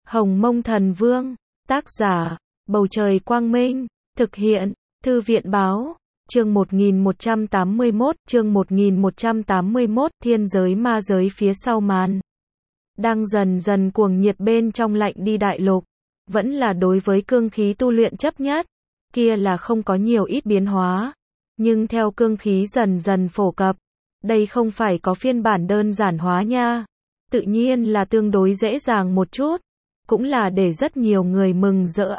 Hồng Mông Thần Vương, tác giả, Bầu Trời Quang Minh, thực hiện, Thư viện Báo, chương 1181, thiên giới ma giới phía sau màn. Đang dần dần cuồng nhiệt bên trong lạnh đi đại lục, vẫn là đối với cương khí tu luyện chấp nhất, kia là không có nhiều ít biến hóa. Nhưng theo cương khí dần dần phổ cập, đây không phải có phiên bản đơn giản hóa nha, tự nhiên là tương đối dễ dàng một chút, cũng là để rất nhiều người mừng rỡ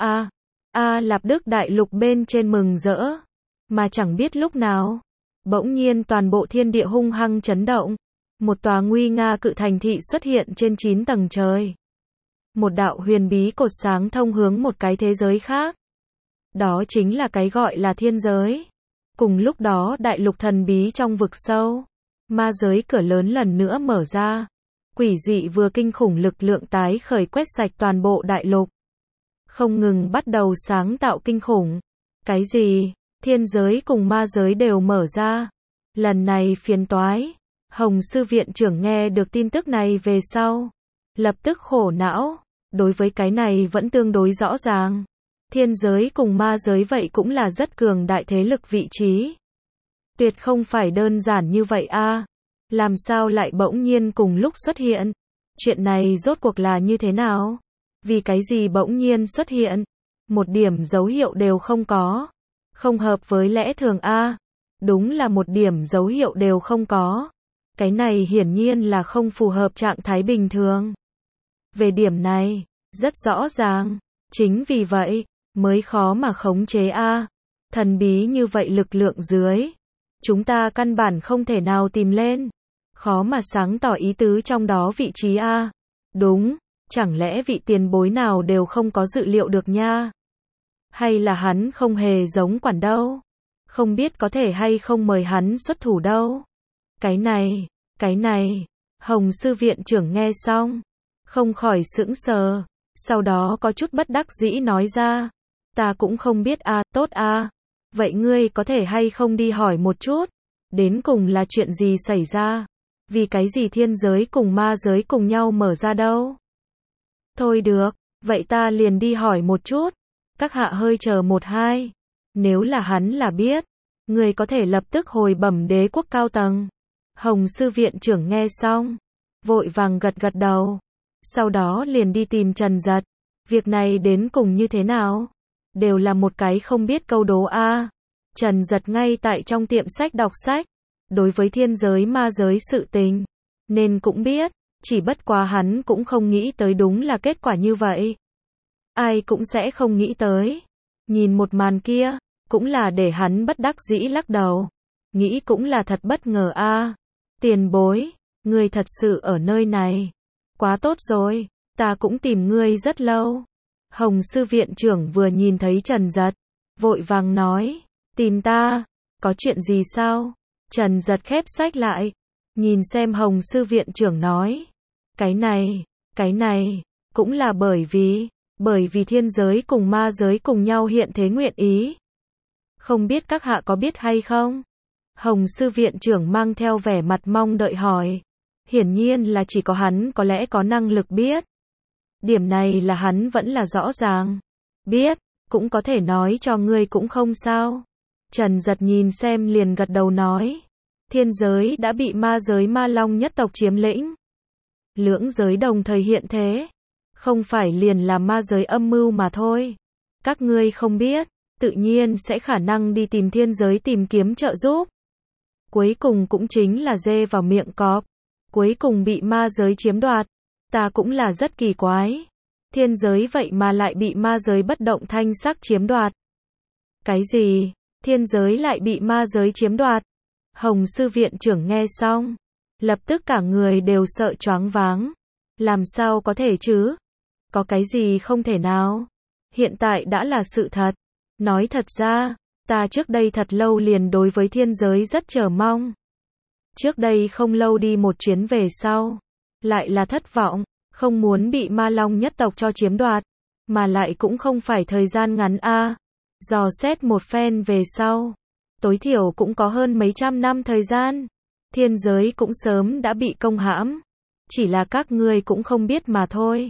Lạp Đức đại lục bên trên mừng rỡ, mà chẳng biết lúc nào, bỗng nhiên toàn bộ thiên địa hung hăng chấn động, một tòa nguy nga cự thành thị xuất hiện trên 9 tầng trời. Một đạo huyền bí cột sáng thông hướng một cái thế giới khác. Đó chính là cái gọi là thiên giới. Cùng lúc đó đại lục thần bí trong vực sâu, ma giới cửa lớn lần nữa mở ra. Quỷ dị vừa kinh khủng lực lượng tái khởi quét sạch toàn bộ đại lục. Không ngừng bắt đầu sáng tạo kinh khủng. Cái gì? Thiên giới cùng ma giới đều mở ra. Lần này phiền toái. Hồng sư viện trưởng nghe được tin tức này về sau, lập tức khổ não. Đối với cái này vẫn tương đối rõ ràng. Thiên giới cùng ma giới vậy cũng là rất cường đại thế lực vị trí. Tuyệt không phải đơn giản như vậy Làm sao lại bỗng nhiên cùng lúc xuất hiện? Chuyện này rốt cuộc là như thế nào? Vì cái gì bỗng nhiên xuất hiện? Một điểm dấu hiệu đều không có. Không hợp với lẽ thường Đúng là một điểm dấu hiệu đều không có. Cái này hiển nhiên là không phù hợp trạng thái bình thường. Về điểm này, rất rõ ràng. Chính vì vậy, mới khó mà khống chế Thần bí như vậy lực lượng dưới. Chúng ta căn bản không thể nào tìm lên. Khó mà sáng tỏ ý tứ trong đó vị trí Đúng, chẳng lẽ vị tiền bối nào đều không có dự liệu được nha? Hay là hắn không hề giống quản đâu? Không biết có thể hay không mời hắn xuất thủ đâu? Cái này, Hồng sư viện trưởng nghe xong, không khỏi sững sờ, sau đó có chút bất đắc dĩ nói ra, ta cũng không biết tốt vậy ngươi có thể hay không đi hỏi một chút, đến cùng là chuyện gì xảy ra? Vì cái gì thiên giới cùng ma giới cùng nhau mở ra đâu? Thôi được, vậy ta liền đi hỏi một chút. Các hạ hơi chờ 1-2. Nếu là hắn là biết, người có thể lập tức hồi bẩm đế quốc cao tầng. Hồng sư viện trưởng nghe xong, vội vàng gật gật đầu. Sau đó liền đi tìm Trần Giật. Việc này đến cùng như thế nào? Đều là một cái không biết câu đố Trần Giật ngay tại trong tiệm sách đọc sách. Đối với thiên giới ma giới sự tình, nên cũng biết, chỉ bất quá hắn cũng không nghĩ tới đúng là kết quả như vậy. Ai cũng sẽ không nghĩ tới. Nhìn một màn kia, cũng là để hắn bất đắc dĩ lắc đầu. Nghĩ cũng là thật bất ngờ Tiền bối, ngươi thật sự ở nơi này. Quá tốt rồi, ta cũng tìm ngươi rất lâu. Hồng sư viện trưởng vừa nhìn thấy Trần Giật, vội vàng nói, tìm ta, có chuyện gì sao? Trần Giật khép sách lại, nhìn xem Hồng sư viện trưởng nói, cái này, cũng là bởi vì thiên giới cùng ma giới cùng nhau hiện thế nguyện ý. Không biết các hạ có biết hay không? Hồng sư viện trưởng mang theo vẻ mặt mong đợi hỏi. Hiển nhiên là chỉ có hắn có lẽ có năng lực biết. Điểm này là hắn vẫn là rõ ràng. Biết, cũng có thể nói cho ngươi cũng không sao. Trần Giật nhìn xem liền gật đầu nói. Thiên giới đã bị ma giới ma long nhất tộc chiếm lĩnh. Lưỡng giới đồng thời hiện thế. Không phải liền là ma giới âm mưu mà thôi. Các ngươi không biết, tự nhiên sẽ khả năng đi tìm thiên giới tìm kiếm trợ giúp. Cuối cùng cũng chính là dê vào miệng cọp. Cuối cùng bị ma giới chiếm đoạt. Ta cũng là rất kỳ quái. Thiên giới vậy mà lại bị ma giới bất động thanh sắc chiếm đoạt. Cái gì? Thiên giới lại bị ma giới chiếm đoạt? Hồng sư viện trưởng nghe xong, lập tức cả người đều sợ choáng váng. Làm sao có thể chứ? Có cái gì không thể nào? Hiện tại đã là sự thật. Nói thật ra, ta trước đây thật lâu liền đối với thiên giới rất chờ mong. Trước đây không lâu đi một chuyến về sau, lại là thất vọng, không muốn bị ma long nhất tộc cho chiếm đoạt, mà lại cũng không phải thời gian ngắn Dò xét một phen về sau, tối thiểu cũng có hơn mấy trăm năm thời gian. Thiên giới cũng sớm đã bị công hãm, chỉ là các ngươi cũng không biết mà thôi.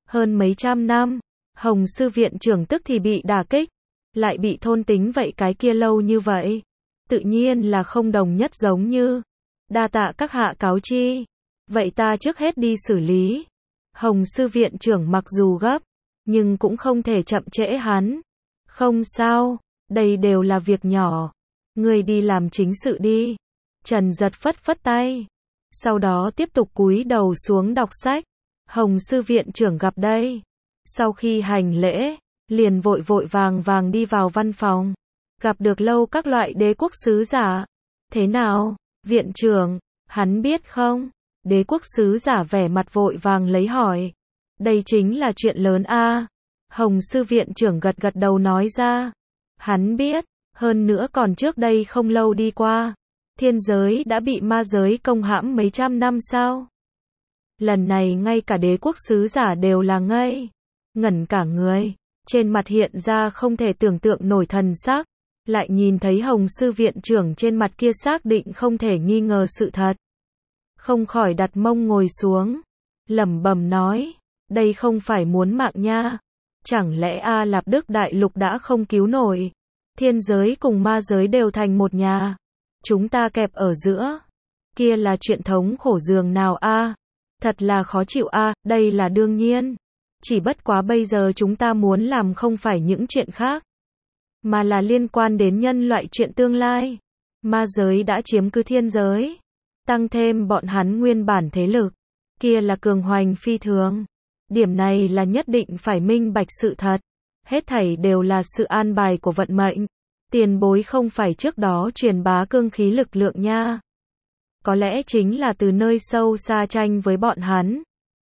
Hơn mấy trăm năm, Hồng sư viện trưởng tức thì bị đả kích, lại bị thôn tính vậy cái kia lâu như vậy. Tự nhiên là không đồng nhất giống như. Đa tạ các hạ cáo chi. Vậy ta trước hết đi xử lý. Hồng sư viện trưởng mặc dù gấp, nhưng cũng không thể chậm trễ hắn. Không sao, đây đều là việc nhỏ. Ngươi đi làm chính sự đi. Trần Giật phất phất tay. Sau đó tiếp tục cúi đầu xuống đọc sách. Hồng sư viện trưởng gặp đây. Sau khi hành lễ, liền vội vội vàng vàng đi vào văn phòng. Gặp được lâu các loại đế quốc sứ giả. Thế nào, viện trưởng, hắn biết không? Đế quốc sứ giả vẻ mặt vội vàng lấy hỏi. Đây chính là chuyện lớn a. Hồng sư viện trưởng gật gật đầu nói ra. Hắn biết, hơn nữa còn trước đây không lâu đi qua. Thiên giới đã bị ma giới công hãm mấy trăm năm sao? Lần này ngay cả đế quốc sứ giả đều là ngây ngẩn cả người, trên mặt hiện ra không thể tưởng tượng nổi thần sắc, lại nhìn thấy Hồng sư viện trưởng trên mặt kia xác định không thể nghi ngờ sự thật. Không khỏi đặt mông ngồi xuống, lẩm bẩm nói, đây không phải muốn mạng nha. Chẳng lẽ A Lạp Đức Đại Lục đã không cứu nổi? Thiên giới cùng ma giới đều thành một nhà. Chúng ta kẹp ở giữa. Kia là chuyện thống khổ giường nào a? Thật là khó chịu a, đây là đương nhiên. Chỉ bất quá bây giờ chúng ta muốn làm không phải những chuyện khác, mà là liên quan đến nhân loại chuyện tương lai. Ma giới đã chiếm cứ thiên giới. Tăng thêm bọn hắn nguyên bản thế lực. Kia là cường hoành phi thường. Điểm này là nhất định phải minh bạch sự thật. Hết thảy đều là sự an bài của vận mệnh. Tiền bối không phải trước đó truyền bá cương khí lực lượng nha. Có lẽ chính là từ nơi sâu xa tranh với bọn hắn.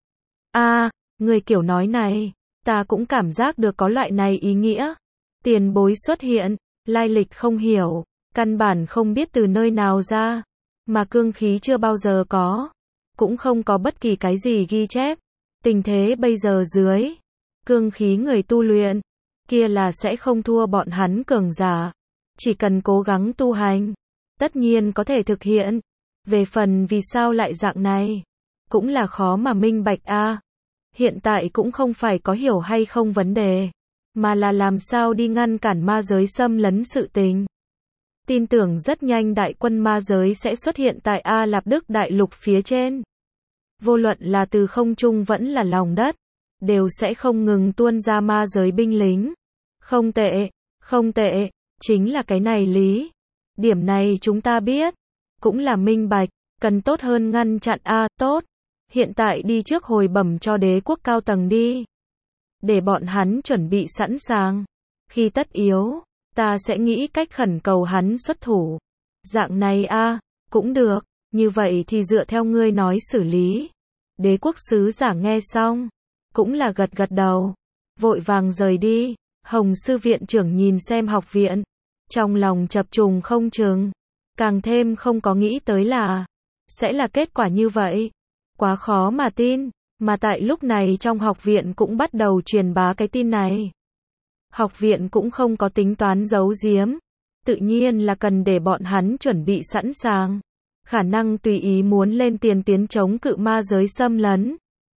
Người kiểu nói này, ta cũng cảm giác được có loại này ý nghĩa. Tiền bối xuất hiện, lai lịch không hiểu, căn bản không biết từ nơi nào ra, mà cương khí chưa bao giờ có, cũng không có bất kỳ cái gì ghi chép. Tình thế bây giờ dưới, cương khí người tu luyện, kia là sẽ không thua bọn hắn cường giả. Chỉ cần cố gắng tu hành, tất nhiên có thể thực hiện. Về phần vì sao lại dạng này, cũng là khó mà minh bạch a. Hiện tại cũng không phải có hiểu hay không vấn đề, mà là làm sao đi ngăn cản ma giới xâm lấn sự tình. Tin tưởng rất nhanh đại quân ma giới sẽ xuất hiện tại A Lạp Đức Đại Lục phía trên. Vô luận là từ không trung vẫn là lòng đất, đều sẽ không ngừng tuôn ra ma giới binh lính. Không tệ, không tệ, chính là cái này lý. Điểm này chúng ta biết, cũng là minh bạch, cần tốt hơn ngăn chặn a, tốt. Hiện tại đi trước hồi bẩm cho đế quốc cao tầng đi. Để bọn hắn chuẩn bị sẵn sàng. Khi tất yếu, ta sẽ nghĩ cách khẩn cầu hắn xuất thủ. Dạng này a, cũng được, như vậy thì dựa theo ngươi nói xử lý. Đế quốc sứ giả nghe xong, cũng là gật gật đầu, vội vàng rời đi. Hồng sư viện trưởng nhìn xem học viện, trong lòng chập trùng không chừng, càng thêm không có nghĩ tới là sẽ là kết quả như vậy. Quá khó mà tin, mà tại lúc này trong học viện cũng bắt đầu truyền bá cái tin này. Học viện cũng không có tính toán giấu giếm, tự nhiên là cần để bọn hắn chuẩn bị sẵn sàng, khả năng tùy ý muốn lên tiền tuyến chống cự ma giới xâm lấn.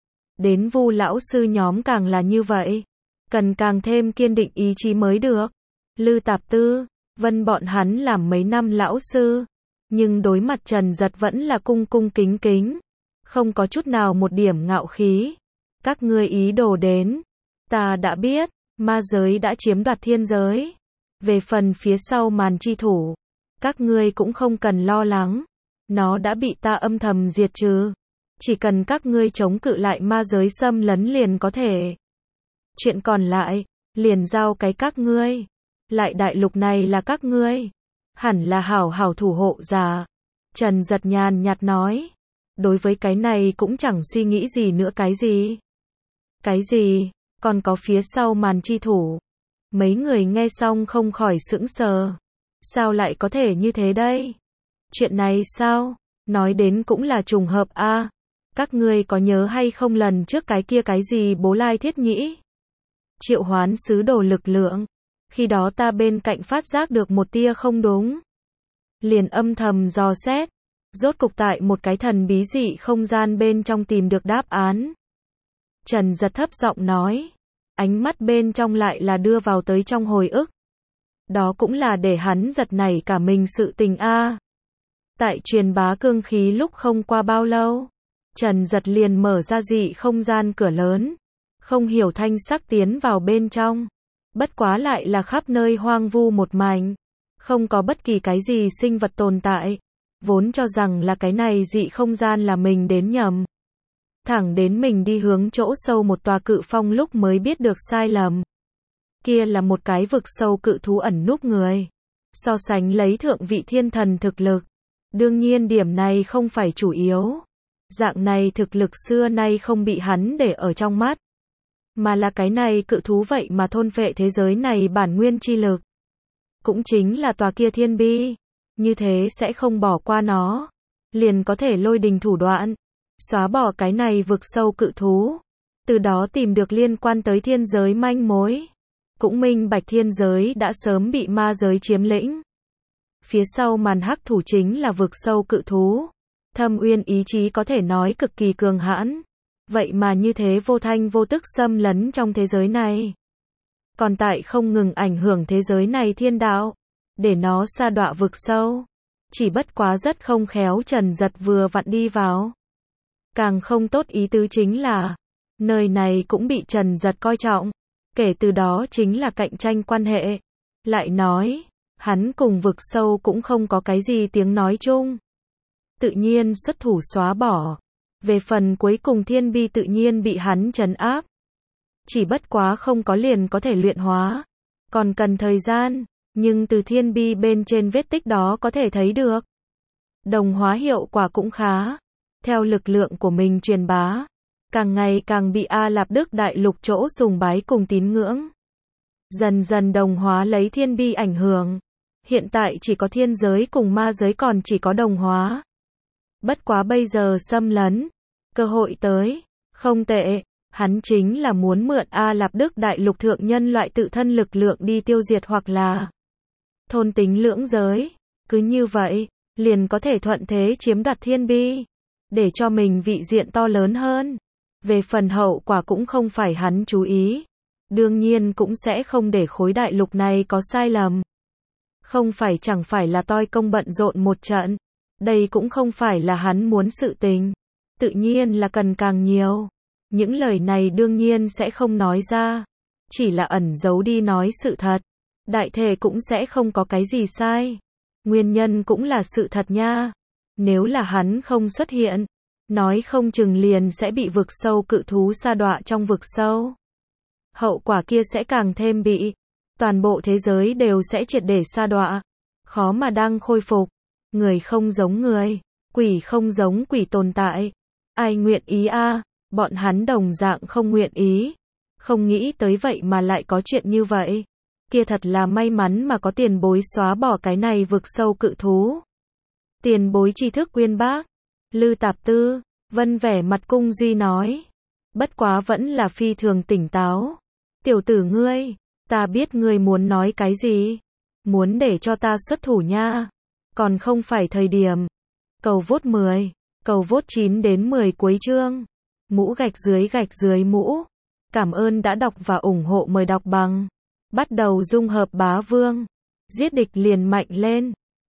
Đến Vu lão sư nhóm càng là như vậy, cần càng thêm kiên định ý chí mới được. Lư Tạp Tư, Vân bọn hắn làm mấy năm lão sư, nhưng đối mặt Trần Giật vẫn là cung cung kính kính, không có chút nào một điểm ngạo khí. Các ngươi ý đồ đến, ta đã biết, ma giới đã chiếm đoạt thiên giới. Về phần phía sau màn chi thủ, các ngươi cũng không cần lo lắng, nó đã bị ta âm thầm diệt trừ. Chỉ cần các ngươi chống cự lại ma giới xâm lấn liền có thể. Chuyện còn lại, liền giao cái các ngươi. Lại đại lục này là các ngươi, hẳn là hảo hảo thủ hộ giả. Trần Giật nhàn nhạt nói. Đối với cái này cũng chẳng suy nghĩ gì nữa. Cái gì? Cái gì? Còn có phía sau màn chi thủ. Mấy người nghe xong không khỏi sững sờ. Sao lại có thể như thế đây? Chuyện này sao? Nói đến cũng là trùng hợp a. Các ngươi có nhớ hay không lần trước cái kia cái gì Bố Lai Thiết Nhĩ? Triệu hoán sứ đồ lực lượng. Khi đó ta bên cạnh phát giác được một tia không đúng. Liền âm thầm dò xét. Rốt cục tại một cái thần bí dị không gian bên trong tìm được đáp án. Trần Giật thấp giọng nói. Ánh mắt bên trong lại là đưa vào tới trong hồi ức. Đó cũng là để hắn giật nảy cả mình sự tình a. Tại truyền bá cương khí lúc không qua bao lâu, Trần Giật liền mở ra dị không gian cửa lớn, không hiểu thanh sắc tiến vào bên trong. Bất quá lại là khắp nơi hoang vu một mảnh, không có bất kỳ cái gì sinh vật tồn tại. Vốn cho rằng là cái này dị không gian là mình đến nhầm. Thẳng đến mình đi hướng chỗ sâu một tòa cự phong lúc mới biết được sai lầm. Kia là một cái vực sâu cự thú ẩn núp người. So sánh lấy thượng vị thiên thần thực lực. Đương nhiên điểm này không phải chủ yếu. Dạng này thực lực xưa nay không bị hắn để ở trong mắt. Mà là cái này cự thú vậy mà thôn phệ thế giới này bản nguyên chi lực. Cũng chính là tòa kia thiên bi. Như thế sẽ không bỏ qua nó. Liền có thể lôi đình thủ đoạn. Xóa bỏ cái này vực sâu cự thú. Từ đó tìm được liên quan tới thiên giới manh mối. Cũng minh bạch thiên giới đã sớm bị ma giới chiếm lĩnh. Phía sau màn hắc thủ chính là vực sâu cự thú. Thâm uyên ý chí có thể nói cực kỳ cường hãn. Vậy mà như thế vô thanh vô tức xâm lấn trong thế giới này. Còn tại không ngừng ảnh hưởng thế giới này thiên đạo. Để nó sa đọa vực sâu. Chỉ bất quá rất không khéo Trần Giật vừa vặn đi vào. Càng không tốt ý tứ chính là, nơi này cũng bị Trần Giật coi trọng. Kể từ đó chính là cạnh tranh quan hệ. Lại nói, hắn cùng vực sâu cũng không có cái gì tiếng nói chung. Tự nhiên xuất thủ xóa bỏ. Về phần cuối cùng thiên bi tự nhiên bị hắn trấn áp. Chỉ bất quá không có liền có thể luyện hóa. Còn cần thời gian, nhưng từ thiên bi bên trên vết tích đó có thể thấy được. Đồng hóa hiệu quả cũng khá. Theo lực lượng của mình truyền bá, càng ngày càng bị A Lạp Đức Đại Lục chỗ sùng bái cùng tín ngưỡng. Dần dần đồng hóa lấy thiên bi ảnh hưởng. Hiện tại chỉ có thiên giới cùng ma giới còn chỉ có đồng hóa. Bất quá bây giờ xâm lấn. Cơ hội tới. Không tệ. Hắn chính là muốn mượn A Lạp Đức Đại Lục thượng nhân loại tự thân lực lượng đi tiêu diệt hoặc là thôn tính lưỡng giới. Cứ như vậy, liền có thể thuận thế chiếm đoạt thiên bi. Để cho mình vị diện to lớn hơn. Về phần hậu quả cũng không phải hắn chú ý. Đương nhiên cũng sẽ không để khối đại lục này có sai lầm. Không phải chẳng phải là toi công bận rộn một trận. Đây cũng không phải là hắn muốn sự tình. Tự nhiên là cần càng nhiều. Những lời này đương nhiên sẽ không nói ra. Chỉ là ẩn giấu đi nói sự thật. Đại thể cũng sẽ không có cái gì sai. Nguyên nhân cũng là sự thật nha. Nếu là hắn không xuất hiện, nói không chừng liền sẽ bị vực sâu cự thú sa đọa trong vực sâu. Hậu quả kia sẽ càng thêm bị. Toàn bộ thế giới đều sẽ triệt để sa đọa. Khó mà đang khôi phục. Người không giống người. Quỷ không giống quỷ tồn tại. Ai nguyện ý a? Bọn hắn đồng dạng không nguyện ý. Không nghĩ tới vậy mà lại có chuyện như vậy. Kia thật là may mắn mà có tiền bối xóa bỏ cái này vực sâu cự thú. Tiền bối tri thức uyên bác. Lư Tạp Tư, Vân vẻ mặt cung duy nói. Bất quá vẫn là phi thường tỉnh táo. Tiểu tử ngươi, ta biết ngươi muốn nói cái gì. Muốn để cho ta xuất thủ nha. Còn không phải thời điểm. Cầu vote 10, cầu vote 9 đến 10 cuối chương. Mũ gạch dưới mũ. Cảm ơn đã đọc và ủng hộ, mời đọc bằng. Bắt đầu dung hợp bá vương. Giết địch liền mạnh lên.